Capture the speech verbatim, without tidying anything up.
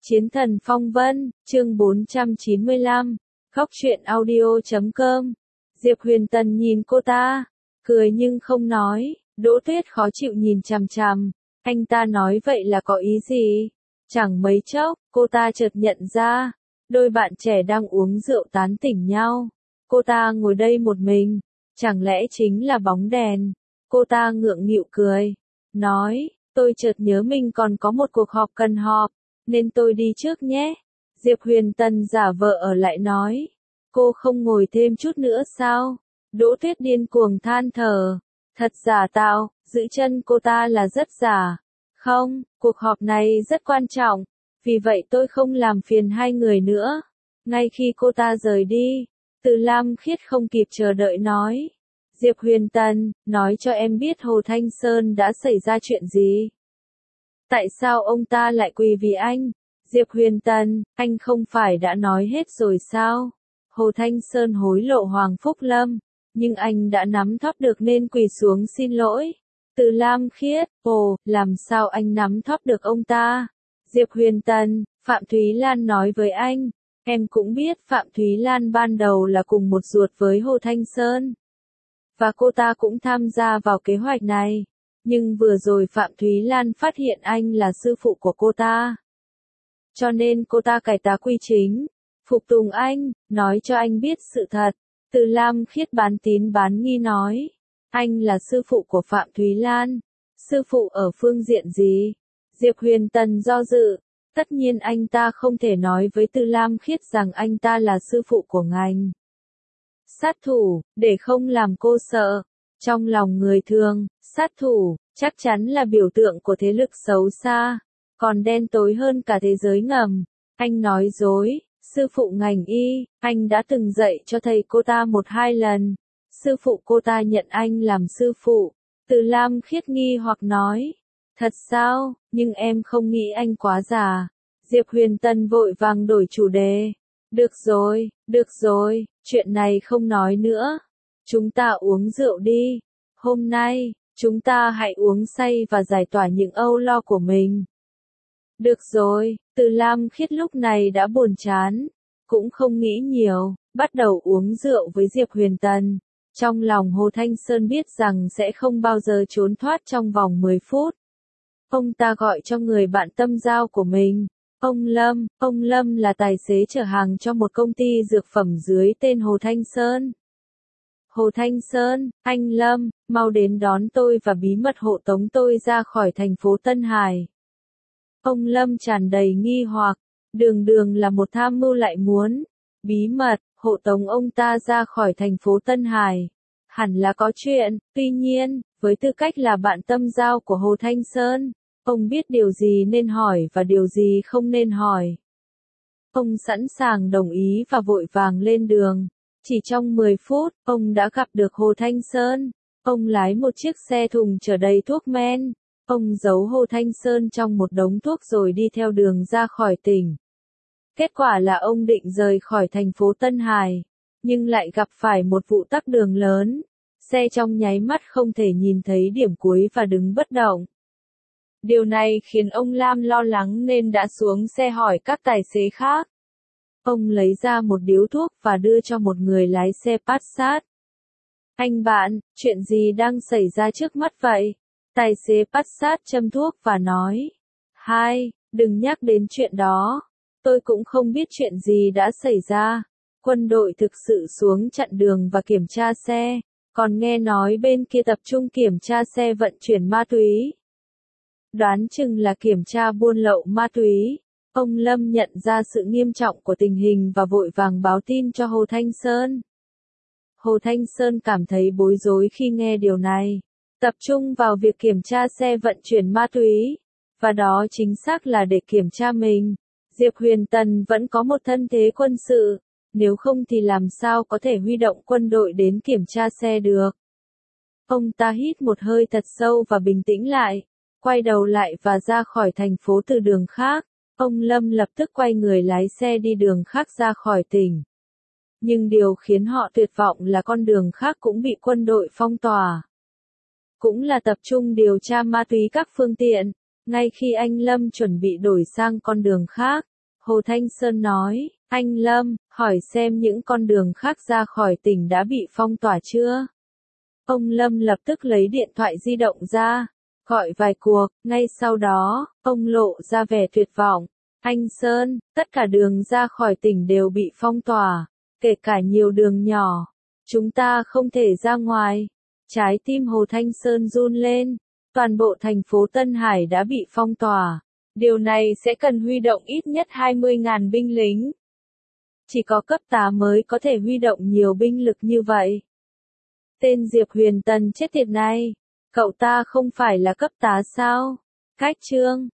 Chiến thần phong vân, chương bốn trăm chín mươi lăm, khóc chuyện audio chấm com. Diệp Huyền Tần nhìn cô ta, cười nhưng không nói. Đỗ Tuyết khó chịu nhìn chằm chằm, anh ta nói vậy là có ý gì? Chẳng mấy chốc, cô ta chợt nhận ra, đôi bạn trẻ đang uống rượu tán tỉnh nhau. Cô ta ngồi đây một mình, chẳng lẽ chính là bóng đèn? Cô ta ngượng nghịu cười, nói, tôi chợt nhớ mình còn có một cuộc họp cần họp, nên tôi đi trước nhé. Diệp Huyền Tần giả vờ ở lại nói, cô không ngồi thêm chút nữa sao? Đỗ Tuyết điên cuồng than thở, thật giả tạo, giữ chân cô ta là rất giả. Không, cuộc họp này rất quan trọng, vì vậy tôi không làm phiền hai người nữa. Ngay khi cô ta rời đi, Từ Lam Khiết không kịp chờ đợi nói, Diệp Huyền Tần, nói cho em biết Hồ Thanh Sơn đã xảy ra chuyện gì? Tại sao ông ta lại quỳ vì anh? Diệp Huyền Tần, anh không phải đã nói hết rồi sao? Hồ Thanh Sơn hối lộ Hoàng Phúc Lâm, nhưng anh đã nắm thóp được nên quỳ xuống xin lỗi. Từ Lam Khiết, ồ, làm sao anh nắm thóp được ông ta? Diệp Huyền Tần, Phạm Thúy Lan nói với anh, em cũng biết Phạm Thúy Lan ban đầu là cùng một ruột với Hồ Thanh Sơn. Và cô ta cũng tham gia vào kế hoạch này. Nhưng vừa rồi Phạm Thúy Lan phát hiện anh là sư phụ của cô ta. Cho nên cô ta cải tá quy chính, phục tùng anh, nói cho anh biết sự thật. Từ Lam Khiết bán tín bán nghi nói, anh là sư phụ của Phạm Thúy Lan. Sư phụ ở phương diện gì? Diệp Huyền Tần do dự, tất nhiên anh ta không thể nói với Từ Lam Khiết rằng anh ta là sư phụ của ngành sát thủ, để không làm cô sợ. Trong lòng người thường, sát thủ, chắc chắn là biểu tượng của thế lực xấu xa, còn đen tối hơn cả thế giới ngầm. Anh nói dối, sư phụ ngành y, anh đã từng dạy cho thầy cô ta một hai lần. Sư phụ cô ta nhận anh làm sư phụ. Từ Lam Khiết nghi hoặc nói, thật sao, nhưng em không nghĩ anh quá già. Diệp Huyền Tần vội vàng đổi chủ đề. Được rồi, được rồi, chuyện này không nói nữa. Chúng ta uống rượu đi. Hôm nay, chúng ta hãy uống say và giải tỏa những âu lo của mình. Được rồi, Từ Lam Khiết lúc này đã buồn chán, cũng không nghĩ nhiều, bắt đầu uống rượu với Diệp Huyền Tần. Trong lòng Hồ Thanh Sơn biết rằng sẽ không bao giờ trốn thoát trong vòng mười phút. Ông ta gọi cho người bạn tâm giao của mình, ông Lâm. Ông Lâm là tài xế chở hàng cho một công ty dược phẩm dưới tên Hồ Thanh Sơn. Hồ Thanh Sơn, anh Lâm, mau đến đón tôi và bí mật hộ tống tôi ra khỏi thành phố Tân Hải. Ông Lâm tràn đầy nghi hoặc, đường đường là một tham mưu lại muốn bí mật hộ tống ông ta ra khỏi thành phố Tân Hải. Hẳn là có chuyện, tuy nhiên, với tư cách là bạn tâm giao của Hồ Thanh Sơn, ông biết điều gì nên hỏi và điều gì không nên hỏi. Ông sẵn sàng đồng ý và vội vàng lên đường. Chỉ trong mười phút, ông đã gặp được Hồ Thanh Sơn. Ông lái một chiếc xe thùng chở đầy thuốc men. Ông giấu Hồ Thanh Sơn trong một đống thuốc rồi đi theo đường ra khỏi tỉnh. Kết quả là ông định rời khỏi thành phố Tân Hải, nhưng lại gặp phải một vụ tắc đường lớn. Xe trong nháy mắt không thể nhìn thấy điểm cuối và đứng bất động. Điều này khiến ông Lam lo lắng nên đã xuống xe hỏi các tài xế khác. Ông lấy ra một điếu thuốc và đưa cho một người lái xe Passat. Anh bạn, chuyện gì đang xảy ra trước mắt vậy? Tài xế Passat châm thuốc và nói. Hai, đừng nhắc đến chuyện đó. Tôi cũng không biết chuyện gì đã xảy ra. Quân đội thực sự xuống chặn đường và kiểm tra xe. Còn nghe nói bên kia tập trung kiểm tra xe vận chuyển ma túy. Đoán chừng là kiểm tra buôn lậu ma túy. Ông Lâm nhận ra sự nghiêm trọng của tình hình và vội vàng báo tin cho Hồ Thanh Sơn. Hồ Thanh Sơn cảm thấy bối rối khi nghe điều này. Tập trung vào việc kiểm tra xe vận chuyển ma túy. Và đó chính xác là để kiểm tra mình. Diệp Huyền Tần vẫn có một thân thế quân sự. Nếu không thì làm sao có thể huy động quân đội đến kiểm tra xe được. Ông ta hít một hơi thật sâu và bình tĩnh lại. Quay đầu lại và ra khỏi thành phố từ đường khác. Ông Lâm lập tức quay người lái xe đi đường khác ra khỏi tỉnh. Nhưng điều khiến họ tuyệt vọng là con đường khác cũng bị quân đội phong tỏa. Cũng là tập trung điều tra ma túy các phương tiện. Ngay khi anh Lâm chuẩn bị đổi sang con đường khác, Hồ Thanh Sơn nói, anh Lâm, hỏi xem những con đường khác ra khỏi tỉnh đã bị phong tỏa chưa? Ông Lâm lập tức lấy điện thoại di động ra, gọi vài cuộc, ngay sau đó, ông lộ ra vẻ tuyệt vọng. Anh Sơn, tất cả đường ra khỏi tỉnh đều bị phong tỏa, kể cả nhiều đường nhỏ. Chúng ta không thể ra ngoài. Trái tim Hồ Thanh Sơn run lên. Toàn bộ thành phố Tân Hải đã bị phong tỏa. Điều này sẽ cần huy động ít nhất hai mươi nghìn binh lính. Chỉ có cấp tá mới có thể huy động nhiều binh lực như vậy. Tên Diệp Huyền Tần chết tiệt này. Cậu ta không phải là cấp tá sao? Cách Trương.